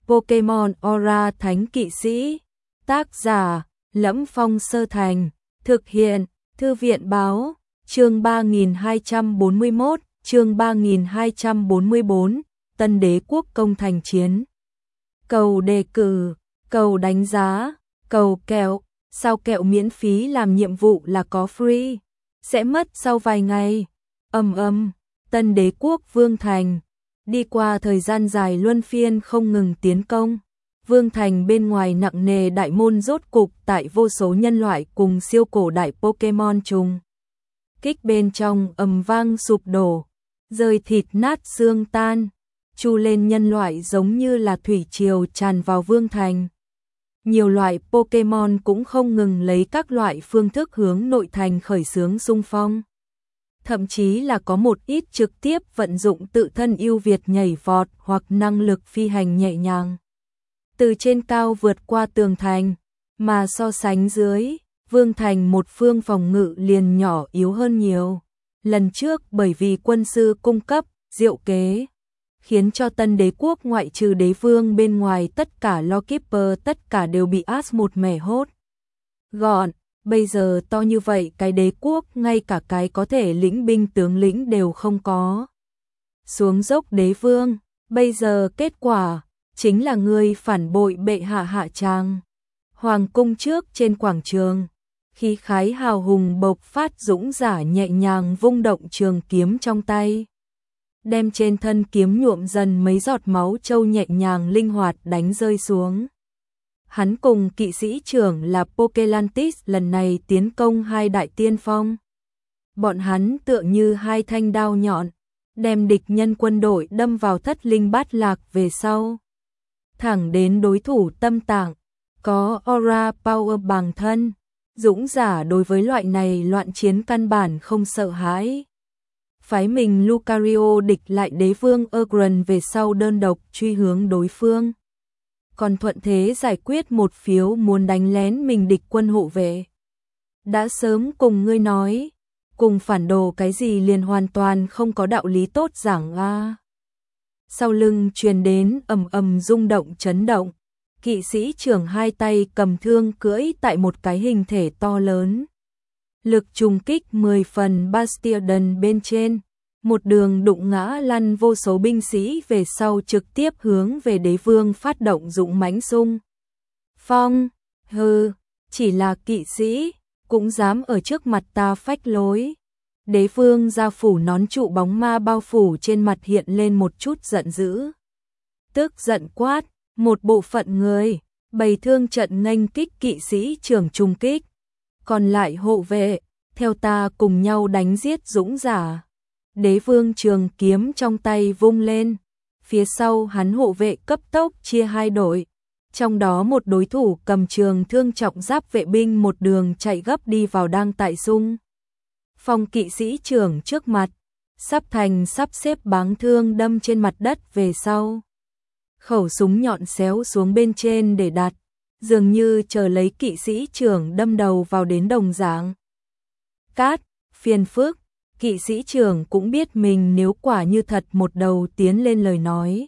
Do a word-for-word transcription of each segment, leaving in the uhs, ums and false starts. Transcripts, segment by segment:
Pokemon Aura Thánh Kỵ Sĩ. Tác giả: Lẫm Phong Sơ Thành. Thực hiện: Thư viện báo. Chương ba nghìn hai trăm bốn mươi mốt, chương ba nghìn hai trăm bốn mươi bốn, Tân Đế Quốc công thành chiến. Cầu đề cử, cầu đánh giá, cầu kẹo, sao kẹo miễn phí làm nhiệm vụ là có free, sẽ mất sau vài ngày. Ầm ầm, Tân Đế Quốc Vương Thành. Đi qua thời gian dài luân phiên không ngừng tiến công, Vương Thành bên ngoài nặng nề đại môn rốt cục tại vô số nhân loại cùng siêu cổ đại Pokemon trùng kích bên trong ầm vang sụp đổ, rơi thịt nát xương tan, chu lên nhân loại giống như là thủy triều tràn vào Vương Thành. Nhiều loại Pokemon cũng không ngừng lấy các loại phương thức hướng nội thành khởi xướng xung phong. Thậm chí là có một ít trực tiếp vận dụng tự thân ưu việt nhảy vọt hoặc năng lực phi hành nhẹ nhàng, từ trên cao vượt qua tường thành, mà so sánh dưới, Vương Thành một phương phòng ngự liền nhỏ yếu hơn nhiều. Lần trước bởi vì quân sư cung cấp diệu kế, khiến cho Tân Đế Quốc ngoại trừ đế vương bên ngoài tất cả Lawkeeper tất cả đều bị át một mẻ hốt gọn. Bây giờ to như vậy cái đế quốc ngay cả cái có thể lĩnh binh tướng lĩnh đều không có. Xuống dốc đế vương, bây giờ kết quả chính là người phản bội bệ hạ hạ tràng. Hoàng cung trước trên quảng trường, khí khái hào hùng bộc phát, dũng giả nhẹ nhàng vung động trường kiếm trong tay, đem trên thân kiếm nhuộm dần mấy giọt máu trâu nhẹ nhàng linh hoạt đánh rơi xuống. Hắn cùng kỵ sĩ trưởng là Pokelantis lần này tiến công hai đại tiên phong. Bọn hắn tựa như hai thanh đao nhọn, đem địch nhân quân đội đâm vào thất linh bát lạc về sau. Thẳng đến đối thủ tâm tạng, có aura power bằng thân. Dũng giả đối với loại này loạn chiến căn bản không sợ hãi. Phái mình Lucario địch lại đế vương Urgron về sau đơn độc truy hướng đối phương. Còn thuận thế giải quyết một phiếu muốn đánh lén mình địch quân hộ vệ. Đã sớm cùng ngươi nói, cùng phản đồ cái gì liền hoàn toàn không có đạo lý tốt giảng a. Sau lưng truyền đến ầm ầm rung động chấn động, kỵ sĩ trưởng hai tay cầm thương cưỡi tại một cái hình thể to lớn. Lực trùng kích mười phần Bastion bên trên, một đường đụng ngã lăn vô số binh sĩ về sau trực tiếp hướng về đế vương phát động dũng mãnh xung phong. Hừ, chỉ là kỵ sĩ, cũng dám ở trước mặt ta phách lối. Đế vương da phủ nón trụ bóng ma bao phủ trên mặt hiện lên một chút giận dữ. Tức giận quát, một bộ phận người, bày thương trận nghênh kích kỵ sĩ trưởng trùng kích. Còn lại hộ vệ, theo ta cùng nhau đánh giết dũng giả. Đế vương trường kiếm trong tay vung lên, phía sau hắn hộ vệ cấp tốc chia hai đội, trong đó một đối thủ cầm trường thương trọng giáp vệ binh một đường chạy gấp đi vào đang tại xung phong kỵ sĩ trưởng trước mặt, sắp thành sắp xếp báng thương đâm trên mặt đất về sau. Khẩu súng nhọn xéo xuống bên trên để đặt, dường như chờ lấy kỵ sĩ trưởng đâm đầu vào đến đồng dạng. Cát, phiền phức. Kỵ sĩ trưởng cũng biết mình nếu quả như thật một đầu tiến lên lời nói,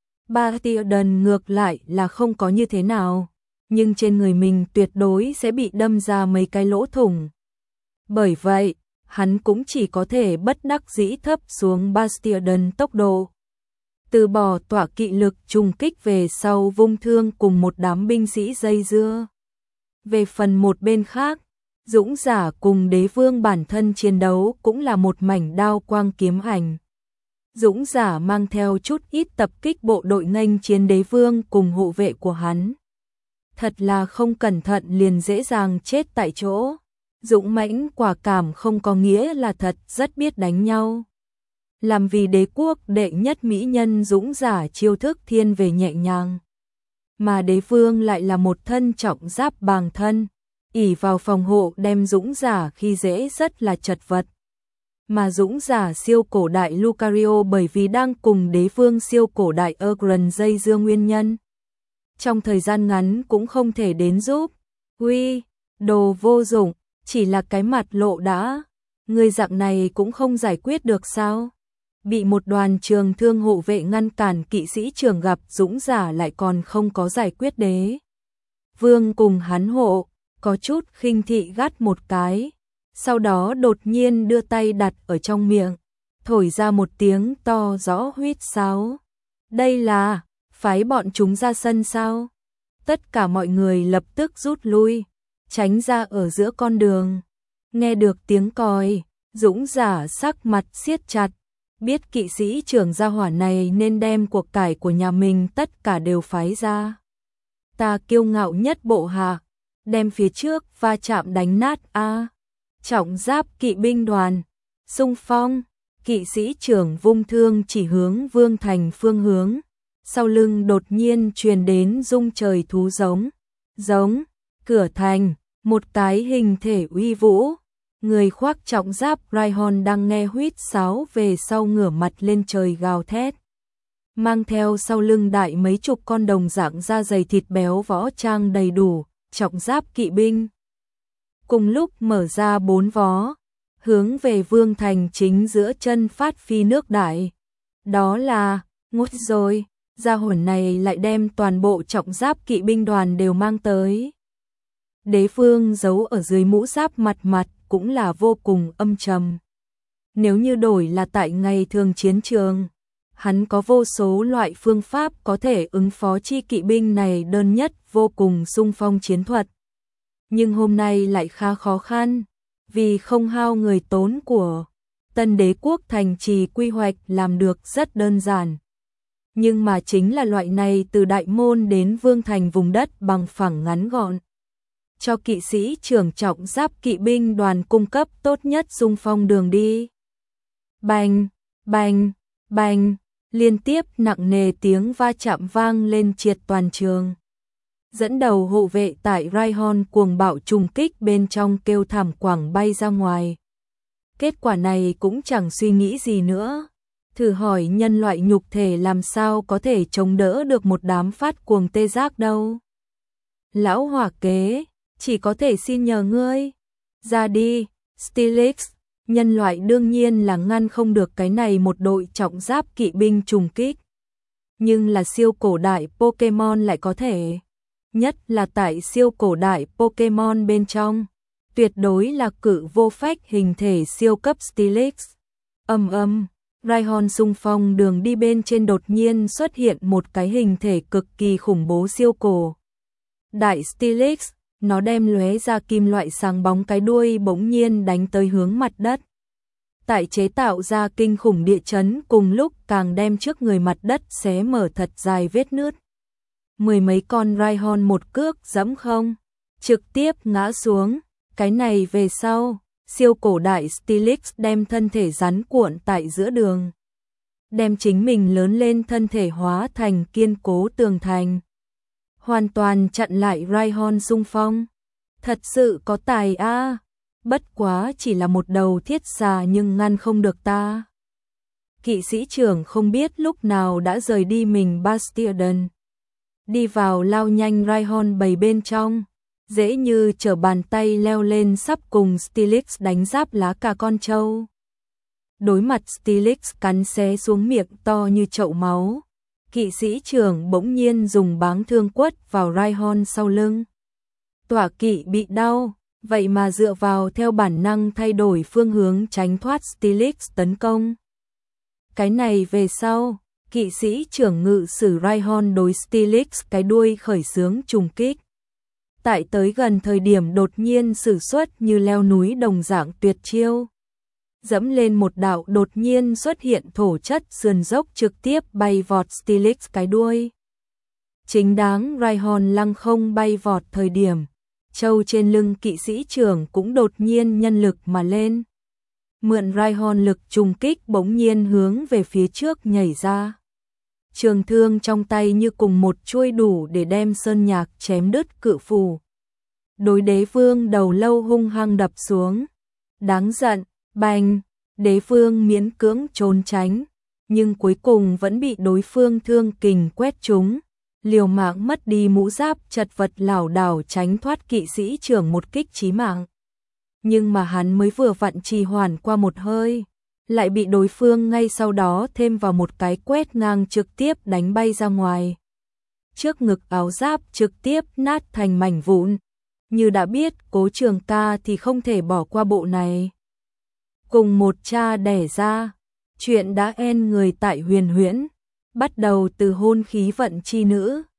Bastion ngược lại là không có như thế nào, nhưng trên người mình tuyệt đối sẽ bị đâm ra mấy cái lỗ thủng. Bởi vậy, hắn cũng chỉ có thể bất đắc dĩ thấp xuống Bastion tốc độ. Từ bỏ tỏa kỵ lực trùng kích về sau vung thương cùng một đám binh sĩ dây dưa. Về phần một bên khác, dũng giả cùng đế vương bản thân chiến đấu cũng là một mảnh đao quang kiếm ảnh. Dũng giả mang theo chút ít tập kích bộ đội nghênh chiến đế vương cùng hộ vệ của hắn. Thật là không cẩn thận liền dễ dàng chết tại chỗ. Dũng mãnh quả cảm không có nghĩa là thật rất biết đánh nhau. Làm vì đế quốc đệ nhất mỹ nhân dũng giả chiêu thức thiên về nhẹ nhàng. Mà đế vương lại là một thân trọng giáp bàng thân, ỷ vào phòng hộ đem dũng giả khi dễ rất là chật vật. Mà dũng giả siêu cổ đại Lucario bởi vì đang cùng đế vương siêu cổ đại Urgron dây dưa nguyên nhân, trong thời gian ngắn cũng không thể đến giúp. Uy, đồ vô dụng, chỉ là cái mặt lộ đã, người dạng này cũng không giải quyết được sao? bị một đoàn trường thương hộ vệ ngăn cản. Kỵ sĩ trưởng gặp dũng giả lại còn không có giải quyết đế vương cùng hắn hộ, có chút khinh thị gắt một cái, sau đó đột nhiên đưa tay đặt ở trong miệng, thổi ra một tiếng to rõ huýt sáo. Đây là phái bọn chúng ra sân sao? Tất cả mọi người lập tức rút lui, tránh ra ở giữa con đường. Nghe được tiếng còi, dũng giả sắc mặt siết chặt, biết kỵ sĩ trưởng gia hỏa này nên đem cuộc cải của nhà mình tất cả đều phái ra. Ta kiêu ngạo nhất bộ hạ, đem phía trước va chạm đánh nát a. Trọng giáp kỵ binh đoàn, xung phong, kỵ sĩ trưởng vung thương chỉ hướng Vương Thành phương hướng, sau lưng đột nhiên truyền đến rung trời thú giống, giống, cửa thành, một cái hình thể uy vũ, người khoác trọng giáp Rhyhorn đang nghe huýt sáo về sau ngửa mặt lên trời gào thét. Mang theo sau lưng đại mấy chục con đồng dạng da dày thịt béo võ trang đầy đủ, trọng giáp kỵ binh. Cùng lúc mở ra bốn vó, hướng về Vương Thành chính giữa chân phát phi nước đại. Đó là, ngút rồi, gia hồn này lại đem toàn bộ trọng giáp kỵ binh đoàn đều mang tới. Đế vương giấu ở dưới mũ giáp mặt mặt cũng là vô cùng âm trầm. Nếu như đổi là tại ngày thường chiến trường, hắn có vô số loại phương pháp có thể ứng phó chi kỵ binh này đơn nhất vô cùng xung phong chiến thuật. Nhưng hôm nay lại khá khó khăn, vì không hao người tốn của. Tân đế quốc thành trì quy hoạch làm được rất đơn giản. Nhưng mà chính là loại này từ đại môn đến Vương Thành vùng đất bằng phẳng ngắn gọn. Cho kỵ sĩ trưởng trọng giáp kỵ binh đoàn cung cấp tốt nhất xung phong đường đi. Bành, bành, bành, liên tiếp nặng nề tiếng va chạm vang lên triệt toàn trường. Dẫn đầu hộ vệ tại Rhyhorn cuồng bạo trùng kích bên trong kêu thảm quảng bay ra ngoài. Kết quả này cũng chẳng suy nghĩ gì nữa. Thử hỏi nhân loại nhục thể làm sao có thể chống đỡ được một đám phát cuồng tê giác đâu. Lão hỏa kế, chỉ có thể xin nhờ ngươi. Ra đi, Steelix, nhân loại đương nhiên là ngăn không được cái này một đội trọng giáp kỵ binh trùng kích. Nhưng là siêu cổ đại Pokemon lại có thể. Nhất là tại siêu cổ đại Pokemon bên trong, tuyệt đối là cự vô phách hình thể siêu cấp Steelix. Âm âm, Rhyhorn xung phong đường đi bên trên đột nhiên xuất hiện một cái hình thể cực kỳ khủng bố siêu cổ đại Steelix, nó đem lóe ra kim loại sáng bóng cái đuôi bỗng nhiên đánh tới hướng mặt đất. Tại chế tạo ra kinh khủng địa chấn cùng lúc càng đem trước người mặt đất xé mở thật dài vết nứt. Mười mấy con Rhyhorn một cước giẫm không, trực tiếp ngã xuống. Cái này về sau, siêu cổ đại Steelix đem thân thể rắn cuộn tại giữa đường, đem chính mình lớn lên thân thể hóa thành kiên cố tường thành, hoàn toàn chặn lại Rhyhorn xung phong. Thật sự có tài a, à. Bất quá chỉ là một đầu thiết xà nhưng ngăn không được ta. Kỵ sĩ trưởng không biết lúc nào đã rời đi mình Bastion, đi vào lao nhanh Rhyhorn bầy bên trong, dễ như trở bàn tay leo lên sắp cùng Steelix đánh giáp lá cà con trâu. Đối mặt Steelix cắn xé xuống miệng to như chậu máu, kỵ sĩ trưởng bỗng nhiên dùng báng thương quất vào Rhyhorn sau lưng. Tỏa kỵ bị đau, vậy mà dựa vào theo bản năng thay đổi phương hướng tránh thoát Steelix tấn công. Cái này về sau, kỵ sĩ trưởng ngự sử Rhyhorn đối Steelix cái đuôi khởi xướng trùng kích. Tại tới gần thời điểm đột nhiên sử xuất như leo núi đồng dạng tuyệt chiêu. Dẫm lên một đạo đột nhiên xuất hiện thổ chất sườn dốc trực tiếp bay vọt Steelix cái đuôi. Chính đáng Rhyhorn lăng không bay vọt thời điểm, trâu trên lưng kỵ sĩ trưởng cũng đột nhiên nhân lực mà lên. Mượn Rhyhorn lực trùng kích bỗng nhiên hướng về phía trước nhảy ra. Trường thương trong tay như cùng một chuôi đủ để đem sơn nhạc chém đứt cự phù. Đối đế vương đầu lâu hung hăng đập xuống. Đáng giận, bành, đế vương miễn cưỡng trốn tránh, nhưng cuối cùng vẫn bị đối phương thương kình quét trúng. Liều mạng mất đi mũ giáp chật vật lảo đảo tránh thoát kỵ sĩ trưởng một kích chí mạng. Nhưng mà hắn mới vừa vặn trì hoãn qua một hơi, lại bị đối phương ngay sau đó thêm vào một cái quét ngang trực tiếp đánh bay ra ngoài. Trước ngực áo giáp trực tiếp nát thành mảnh vụn. Như đã biết Cố Trường Ca thì không thể bỏ qua bộ này. Cùng một cha đẻ ra, chuyện đã en người tại Huyền Huyễn, bắt đầu từ hôn khí vận chi nữ,